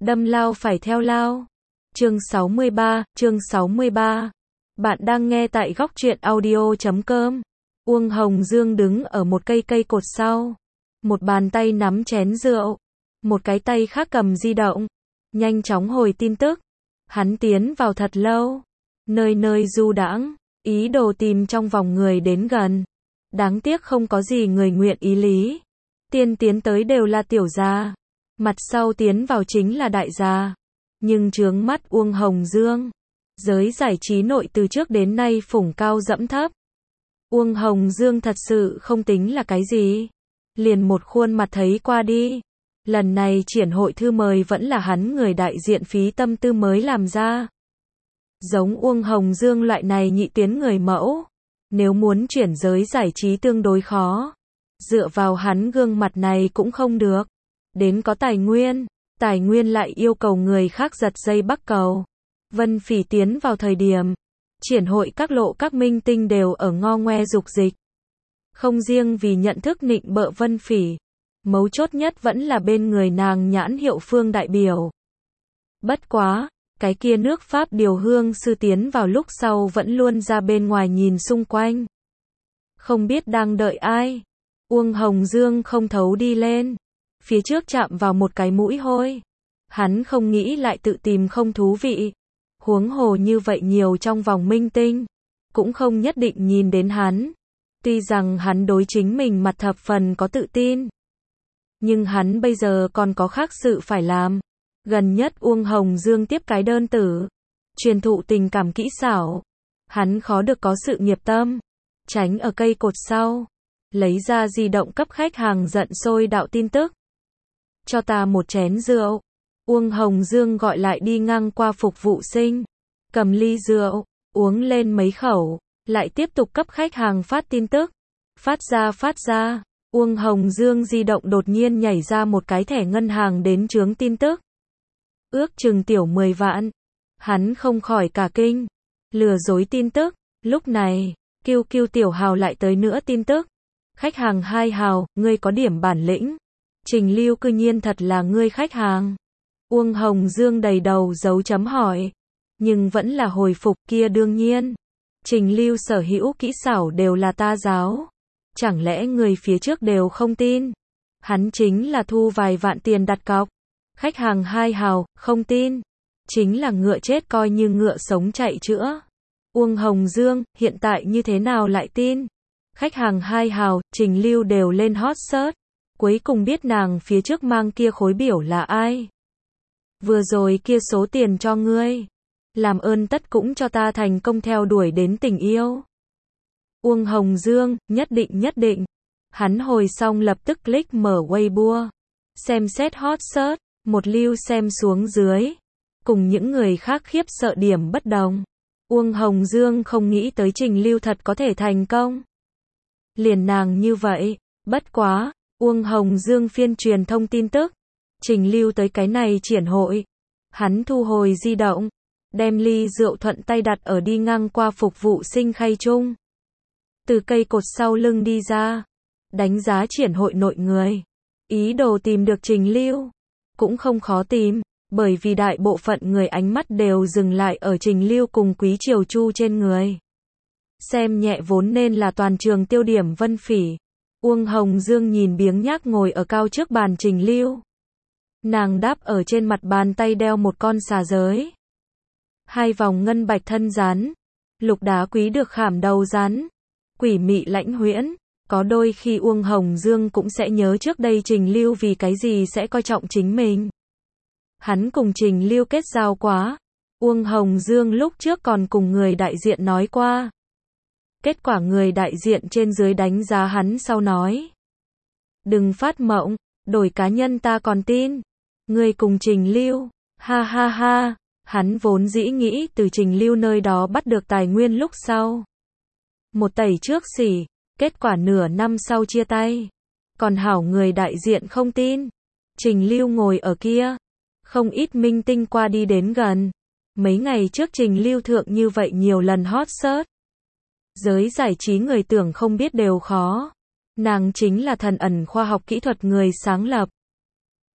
Đâm lao phải theo lao. Chương 63. Bạn đang nghe tại góc truyện audio.com. Uông Hồng Dương đứng ở một cây cột sau. Một bàn tay nắm chén rượu. Một cái tay khác cầm di động. Nhanh chóng hồi tin tức. Hắn tiến vào thật lâu. Nơi nơi du đãng, ý đồ tìm trong vòng người đến gần. Đáng tiếc không có gì người nguyện ý lý. Tiên tiến tới đều là tiểu gia. Mặt sau tiến vào chính là đại gia. Nhưng chướng mắt Uông Hồng Dương. Giới giải trí nội từ trước đến nay phủng cao dẫm thấp. Uông Hồng Dương thật sự không tính là cái gì. Liền một khuôn mặt thấy qua đi. Lần này triển hội thư mời vẫn là hắn người đại diện phí tâm tư mới làm ra. Giống Uông Hồng Dương loại này nhị tuyến người mẫu. Nếu muốn chuyển giới giải trí tương đối khó. Dựa vào hắn gương mặt này cũng không được. Đến có tài nguyên lại yêu cầu người khác giật dây bắt cầu. Vân Phỉ tiến vào thời điểm. Triển hội các lộ các minh tinh đều ở ngo ngoe dục dịch. Không riêng vì nhận thức nịnh bợ Vân Phỉ. Mấu chốt nhất vẫn là bên người nàng nhãn hiệu Phương đại biểu. Bất quá, cái kia nước Pháp điều hương sư tiến vào lúc sau vẫn luôn ra bên ngoài nhìn xung quanh. Không biết đang đợi ai. Uông Hồng Dương không thấu đi lên. Phía trước chạm vào một cái mũi hôi. Hắn không nghĩ lại tự tìm không thú vị. Huống hồ như vậy nhiều trong vòng minh tinh. Cũng không nhất định nhìn đến hắn. Tuy rằng hắn đối chính mình mặt thập phần có tự tin. Nhưng hắn bây giờ còn có khác sự phải làm. Gần nhất Uông Hồng Dương tiếp cái đơn tử. Truyền thụ tình cảm kỹ xảo. Hắn khó được có sự nghiệp tâm. Tránh ở cây cột sau. Lấy ra di động cấp khách hàng giận sôi đạo tin tức. Cho ta một chén rượu. Uông Hồng Dương gọi lại đi ngang qua phục vụ sinh. Cầm ly rượu, uống lên mấy khẩu. Lại tiếp tục cấp khách hàng phát tin tức. Phát ra. Uông Hồng Dương di động đột nhiên nhảy ra một cái thẻ ngân hàng đến chướng tin tức. Ước chừng tiểu 10 vạn. Hắn không khỏi cả kinh. Lừa dối tin tức. Lúc này, QQ tiểu hào lại tới nữa tin tức. Khách hàng 2 hào, ngươi có điểm bản lĩnh. Trình Lưu cư nhiên thật là ngươi khách hàng. Uông Hồng Dương đầy đầu dấu chấm hỏi. Nhưng vẫn là hồi phục kia đương nhiên. Trình Lưu sở hữu kỹ xảo đều là ta giáo. Chẳng lẽ người phía trước đều không tin? Hắn chính là thu vài vạn tiền đặt cọc. Khách hàng 2 hào, không tin. Chính là ngựa chết coi như ngựa sống chạy chữa. Uông Hồng Dương, hiện tại như thế nào lại tin? Khách hàng 2 hào, Trình Lưu đều lên hot search. Cuối cùng biết nàng phía trước mang kia khối biểu là ai. Vừa rồi kia số tiền cho ngươi. Làm ơn tất cũng cho ta thành công theo đuổi đến tình yêu. Uông Hồng Dương, nhất định. Hắn hồi xong lập tức click mở Weibo. Xem xét hot search, một lưu xem xuống dưới. Cùng những người khác khiếp sợ điểm bất đồng. Uông Hồng Dương không nghĩ tới Trình Lưu thật có thể thành công. Liền nàng như vậy, bất quá, Uông Hồng Dương phiên truyền thông tin tức. Trình Lưu tới cái này triển hội. Hắn thu hồi di động. Đem ly rượu thuận tay đặt ở đi ngang qua phục vụ sinh khay chung. Từ cây cột sau lưng đi ra. Đánh giá triển hội nội người. Ý đồ tìm được Trình Lưu. Cũng không khó tìm. Bởi vì đại bộ phận người ánh mắt đều dừng lại ở Trình Lưu cùng Quý Triều Chu trên người. Xem nhẹ vốn nên là toàn trường tiêu điểm Vân Phỉ. Uông Hồng Dương nhìn biếng nhác ngồi ở cao trước bàn Trình Lưu. Nàng đáp ở trên mặt bàn tay đeo một con xà giới. 2 vòng ngân bạch thân rắn. Lục đá quý được khảm đầu rắn. Quỷ mị lãnh huyễn. Có đôi khi Uông Hồng Dương cũng sẽ nhớ trước đây Trình Lưu vì cái gì sẽ coi trọng chính mình. Hắn cùng Trình Lưu kết giao quá. Uông Hồng Dương lúc trước còn cùng người đại diện nói qua. Kết quả người đại diện trên dưới đánh giá hắn sau nói. Đừng phát mộng, đổi cá nhân ta còn tin. Người cùng Trình Lưu, ha. Hắn vốn dĩ nghĩ từ Trình Lưu nơi đó bắt được tài nguyên lúc sau. Một tẩy trước xỉ, kết quả nửa năm sau chia tay. Còn hảo người đại diện không tin. Trình Lưu ngồi ở kia. Không ít minh tinh qua đi đến gần. Mấy ngày trước Trình Lưu thượng như vậy nhiều lần hot search. Giới giải trí người tưởng không biết đều khó. Nàng chính là thần ẩn khoa học kỹ thuật người sáng lập.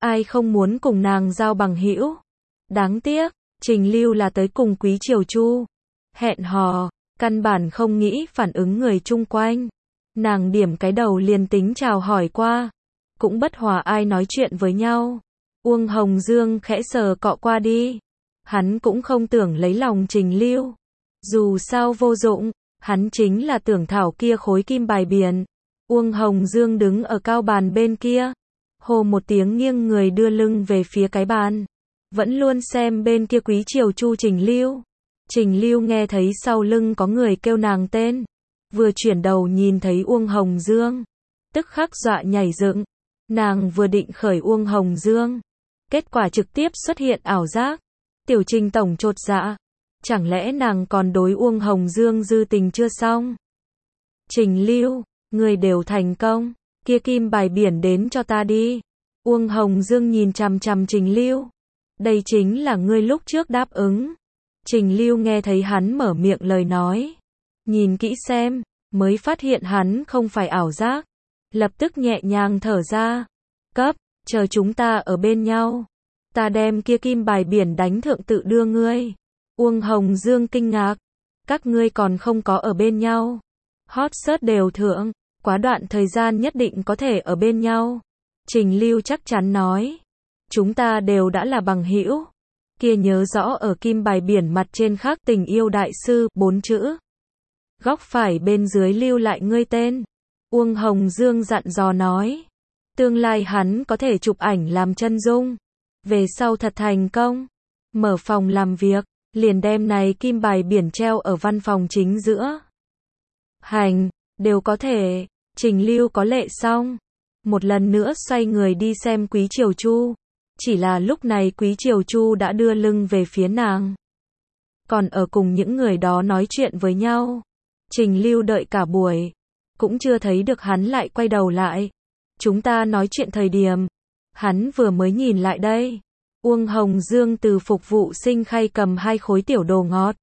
ai không muốn cùng nàng giao bằng hữu. Đáng tiếc, Trình Lưu là tới cùng Quý Triều Chu hẹn hò, căn bản không nghĩ phản ứng người chung quanh. Nàng điểm cái đầu liền tính chào hỏi qua, cũng bất hòa ai nói chuyện với nhau. Uông Hồng Dương khẽ sờ cọ qua đi. Hắn cũng không tưởng lấy lòng Trình Lưu. Dù sao vô dụng, hắn chính là tưởng thảo kia khối kim bài biển. Uông Hồng Dương đứng ở cao bàn bên kia. Hô một tiếng nghiêng người đưa lưng về phía cái bàn. Vẫn luôn xem bên kia Quý Triều Chu Trình Lưu. Trình Lưu nghe thấy sau lưng có người kêu nàng tên. Vừa chuyển đầu nhìn thấy Uông Hồng Dương. Tức khắc dọa nhảy dựng. Nàng vừa định khởi Uông Hồng Dương. Kết quả trực tiếp xuất hiện ảo giác. Tiểu Trình tổng chột dạ. Chẳng lẽ nàng còn đối Uông Hồng Dương dư tình chưa xong? Trình Lưu, người đều thành công. Kia kim bài biển đến cho ta đi. Uông Hồng Dương nhìn chằm chằm Trình Lưu. Đây chính là ngươi lúc trước đáp ứng. Trình Lưu nghe thấy hắn mở miệng lời nói. Nhìn kỹ xem, mới phát hiện hắn không phải ảo giác. Lập tức nhẹ nhàng thở ra. Cấp, chờ chúng ta ở bên nhau. Ta đem kia kim bài biển đánh thượng tự đưa ngươi. Uông Hồng Dương kinh ngạc. Các ngươi còn không có ở bên nhau. Hot search đều thượng. Quá đoạn thời gian nhất định có thể ở bên nhau. Trình Lưu chắc chắn nói. Chúng ta đều đã là bằng hữu. Kia nhớ rõ ở kim bài biển mặt trên khắc tình yêu đại sư, 4 chữ. Góc phải bên dưới lưu lại ngươi tên. Uông Hồng Dương dặn dò nói. Tương lai hắn có thể chụp ảnh làm chân dung. Về sau thật thành công. Mở phòng làm việc, liền đem này kim bài biển treo ở văn phòng chính giữa. Hành, đều có thể. Trình Lưu có lệ xong. Một lần nữa xoay người đi xem Quý Triều Chu. Chỉ là lúc này Quý Triều Chu đã đưa lưng về phía nàng. Còn ở cùng những người đó nói chuyện với nhau. Trình Lưu đợi cả buổi. Cũng chưa thấy được hắn lại quay đầu lại. Chúng ta nói chuyện thời điểm. Hắn vừa mới nhìn lại đây. Uông Hồng Dương từ phục vụ sinh khay cầm 2 khối tiểu đồ ngọt.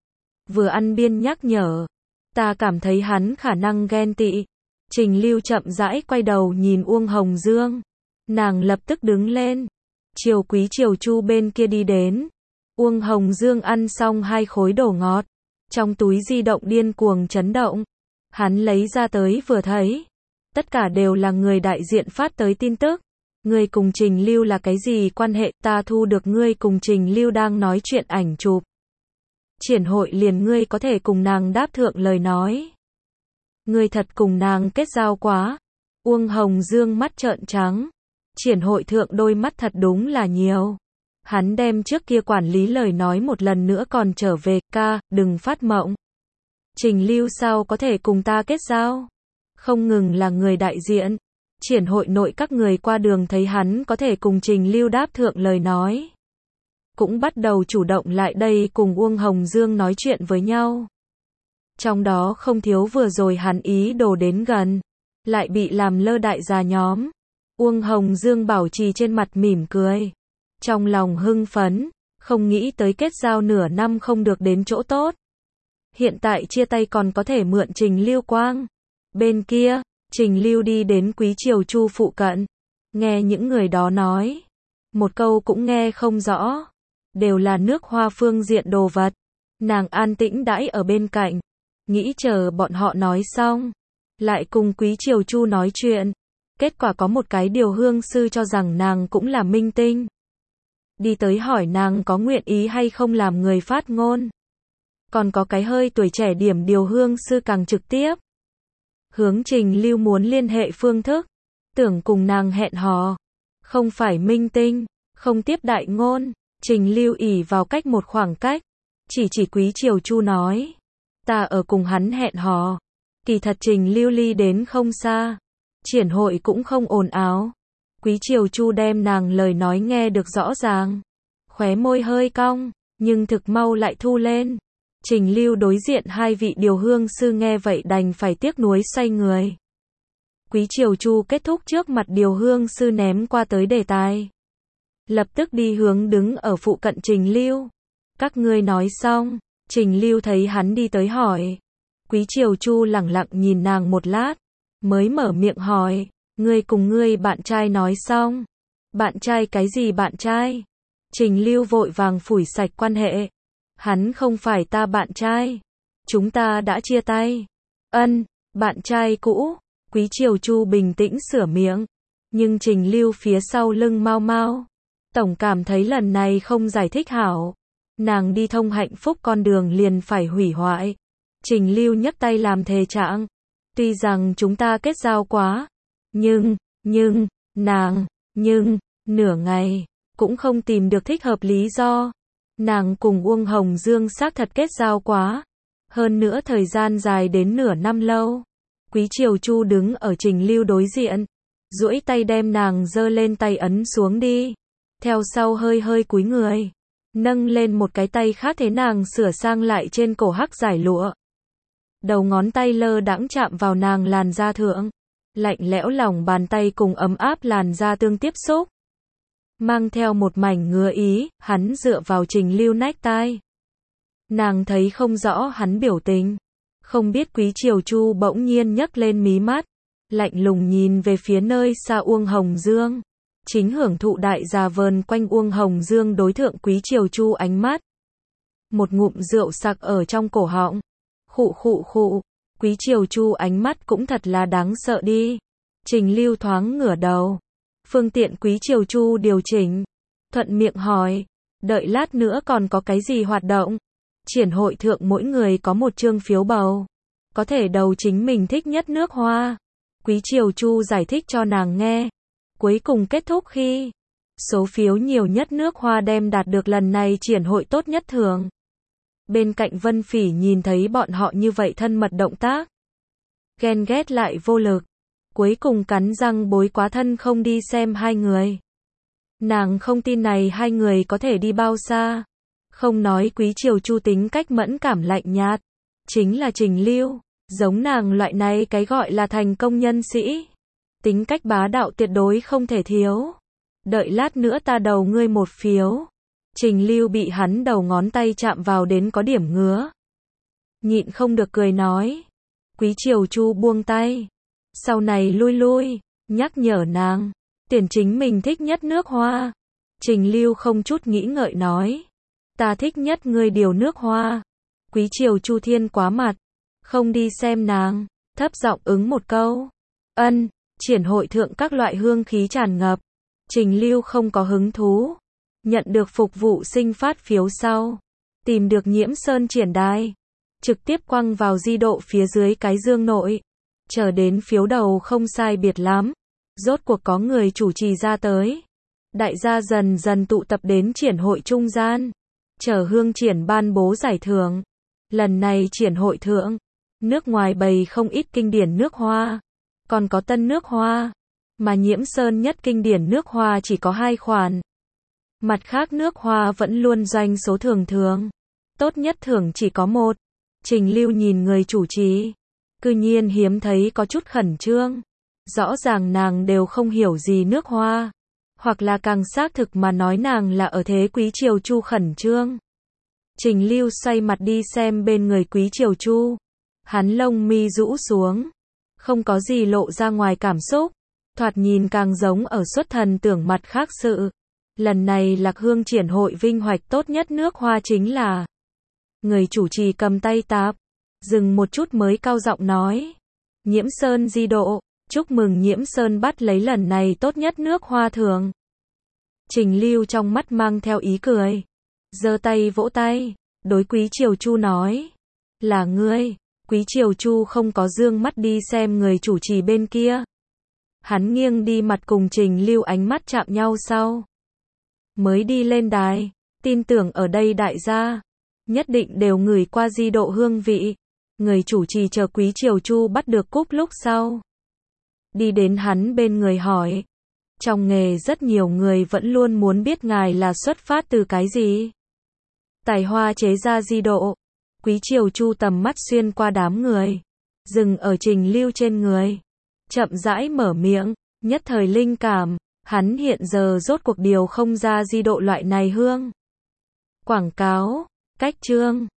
Vừa ăn biên nhắc nhở. Ta cảm thấy hắn khả năng ghen tị. Trình Lưu chậm rãi quay đầu nhìn Uông Hồng Dương. Nàng lập tức đứng lên. Chiều Quý Triều Chu bên kia đi đến. Uông Hồng Dương ăn xong 2 khối đồ ngọt. Trong túi di động điên cuồng chấn động. Hắn lấy ra tới vừa thấy. Tất cả đều là người đại diện phát tới tin tức. Ngươi cùng Trình Lưu là cái gì quan hệ? Ta thu được ngươi cùng Trình Lưu đang nói chuyện ảnh chụp. Triển hội liền ngươi có thể cùng nàng đáp thượng lời nói. Ngươi thật cùng nàng kết giao quá. Uông Hồng Dương mắt trợn trắng. Triển hội thượng đôi mắt thật đúng là nhiều. Hắn đem trước kia quản lý lời nói một lần nữa còn trở về. Ca, đừng phát mộng. Trình Lưu sao có thể cùng ta kết giao? Không ngừng là người đại diện. Triển hội nội các người qua đường thấy hắn có thể cùng Trình Lưu đáp thượng lời nói. Cũng bắt đầu chủ động lại đây cùng Uông Hồng Dương nói chuyện với nhau. Trong đó không thiếu vừa rồi hắn ý đồ đến gần. Lại bị làm lơ đại gia nhóm. Uông Hồng Dương bảo trì trên mặt mỉm cười. Trong lòng hưng phấn. Không nghĩ tới kết giao nửa năm không được đến chỗ tốt. Hiện tại chia tay còn có thể mượn Trình Lưu quang. Bên kia, Trình Lưu đi đến Quý Triều Chu phụ cận. Nghe những người đó nói. Một câu cũng nghe không rõ. Đều là nước hoa phương diện đồ vật. Nàng an tĩnh đãi ở bên cạnh. Nghĩ chờ bọn họ nói xong. Lại cùng Quý Triều Chu nói chuyện. Kết quả có một cái điều hương sư cho rằng nàng cũng là minh tinh. Đi tới hỏi nàng có nguyện ý hay không làm người phát ngôn. Còn có cái hơi tuổi trẻ điểm điều hương sư càng trực tiếp. Hướng Trình Lưu muốn liên hệ phương thức. Tưởng cùng nàng hẹn hò. Không phải minh tinh. Không tiếp đại ngôn. Trình Lưu ỷ vào cách một khoảng cách. Chỉ Quý Triều Chu nói. Ta ở cùng hắn hẹn hò. Kỳ thật Trình Lưu ly đến không xa. Triển hội cũng không ồn ào. Quý Triều Chu đem nàng lời nói nghe được rõ ràng. Khóe môi hơi cong. Nhưng thực mau lại thu lên. Trình Lưu đối diện 2 vị điều hương sư nghe vậy đành phải tiếc nuối xoay người. Quý Triều Chu kết thúc trước mặt điều hương sư ném qua tới đề tài. Lập tức đi hướng đứng ở phụ cận Trình Lưu. Các ngươi nói xong. Trình Lưu thấy hắn đi tới hỏi. Quý Triều Chu lẳng lặng nhìn nàng một lát. Mới mở miệng hỏi. Ngươi cùng ngươi bạn trai nói xong. Bạn trai cái gì bạn trai? Trình Lưu vội vàng phủi sạch quan hệ. Hắn không phải ta bạn trai. Chúng ta đã chia tay. Bạn trai cũ. Quý Triều Chu bình tĩnh sửa miệng. Nhưng Trình Lưu phía sau lưng mau mau. Tổng cảm thấy lần này không giải thích hảo. Nàng đi thông hạnh phúc con đường liền phải hủy hoại. Trình Lưu nhấc tay làm thề trạng. Tuy rằng chúng ta kết giao quá. Nhưng, nửa ngày, cũng không tìm được thích hợp lý do. Nàng cùng Uông Hồng Dương xác thật kết giao quá. Hơn nữa thời gian dài đến nửa năm lâu. Quý Triều Chu đứng ở Trình Lưu đối diện. Duỗi tay đem nàng giơ lên tay ấn xuống đi. Theo sau hơi hơi cúi người. Nâng lên một cái tay khác thế nàng sửa sang lại trên cổ hắc giải lụa. Đầu ngón tay lơ đãng chạm vào nàng làn da thượng. Lạnh lẽo lòng bàn tay cùng ấm áp làn da tương tiếp xúc. Mang theo một mảnh ngứa ý, hắn dựa vào Trình Lưu nách tai. Nàng thấy không rõ hắn biểu tình. Không biết Quý Triều Chu bỗng nhiên nhấc lên mí mắt. Lạnh lùng nhìn về phía nơi xa Uông Hồng Dương. Chính hưởng thụ đại già vờn quanh Uông Hồng Dương đối thượng Quý Triều Chu ánh mắt. Một ngụm rượu sặc ở trong cổ họng. Khụ. Quý Triều Chu ánh mắt cũng thật là đáng sợ đi. Trình Lưu thoáng ngửa đầu. Phương tiện Quý Triều Chu điều chỉnh. Thuận miệng hỏi. Đợi lát nữa còn có cái gì hoạt động? Triển hội thượng mỗi người có một chương phiếu bầu. Có thể đầu chính mình thích nhất nước hoa. Quý Triều Chu giải thích cho nàng nghe. Cuối cùng kết thúc khi số phiếu nhiều nhất nước hoa đem đạt được lần này triển hội tốt nhất thưởng. Bên cạnh Vân Phỉ nhìn thấy bọn họ như vậy thân mật động tác. Ghen ghét lại vô lực. Cuối cùng cắn răng bối quá thân không đi xem hai người. Nàng không tin này hai người có thể đi bao xa. Không nói Quý Triều Chu tính cách mẫn cảm lạnh nhạt. Chính là Trình Lưu. Giống nàng loại này cái gọi là thành công nhân sĩ. Tính cách bá đạo tuyệt đối không thể thiếu. Đợi lát nữa ta đầu ngươi một phiếu. Trình Lưu bị hắn đầu ngón tay chạm vào đến có điểm ngứa. Nhịn không được cười nói. Quý Triều Chu buông tay. Sau này lui, nhắc nhở nàng. Tuyển chính mình thích nhất nước hoa. Trình Lưu không chút nghĩ ngợi nói. Ta thích nhất ngươi điều nước hoa. Quý Triều Chu thiên quá mặt. Không đi xem nàng. Thấp giọng ứng một câu. Triển hội thượng các loại hương khí tràn ngập. Trình Lưu không có hứng thú. Nhận được phục vụ sinh phát phiếu sau. Tìm được Nhiễm Sơn triển đài. Trực tiếp quăng vào di độ phía dưới cái dương nội. Chờ đến phiếu đầu không sai biệt lắm. Rốt cuộc có người chủ trì ra tới. Đại gia dần dần tụ tập đến triển hội trung gian. Chờ hương triển ban bố giải thưởng. Lần này triển hội thượng. Nước ngoài bày không ít kinh điển nước hoa. Còn có tân nước hoa. Mà Nhiễm Sơn nhất kinh điển nước hoa chỉ có 2 khoản. Mặt khác nước hoa vẫn luôn doanh số thường. Tốt nhất thưởng chỉ có 1. Trình Lưu nhìn người chủ trì. Cư nhiên hiếm thấy có chút khẩn trương. Rõ ràng nàng đều không hiểu gì nước hoa. Hoặc là càng xác thực mà nói nàng là ở thế Quý Triều Chu khẩn trương. Trình Lưu xoay mặt đi xem bên người Quý Triều Chu. Hắn lông mi rũ xuống. Không có gì lộ ra ngoài cảm xúc. Thoạt nhìn càng giống ở xuất thần tưởng mặt khác sự. Lần này Lạc Hương triển hội vinh hoạch tốt nhất nước hoa chính là. Người chủ trì cầm tay tạp. Dừng một chút mới cao giọng nói. Nhiễm Sơn di độ. Chúc mừng Nhiễm Sơn bắt lấy lần này tốt nhất nước hoa thưởng. Trình Lưu trong mắt mang theo ý cười. Giơ tay vỗ tay. Đối Quý Triều Chu nói. Là ngươi. Quý Triều Chu không có dương mắt đi xem người chủ trì bên kia. Hắn nghiêng đi mặt cùng Trình Lưu ánh mắt chạm nhau sau. Mới đi lên đài. Tin tưởng ở đây đại gia. Nhất định đều ngửi qua di độ hương vị. Người chủ trì chờ Quý Triều Chu bắt được cúp lúc sau. Đi đến hắn bên người hỏi. Trong nghề rất nhiều người vẫn luôn muốn biết ngài là xuất phát từ cái gì. Tài hoa chế ra di độ. Quý Triều Chu tầm mắt xuyên qua đám người. Dừng ở Trình Lưu trên người. Chậm rãi mở miệng. Nhất thời linh cảm. Hắn hiện giờ rốt cuộc điều không ra di độ loại này hương. Quảng cáo. Cách chương.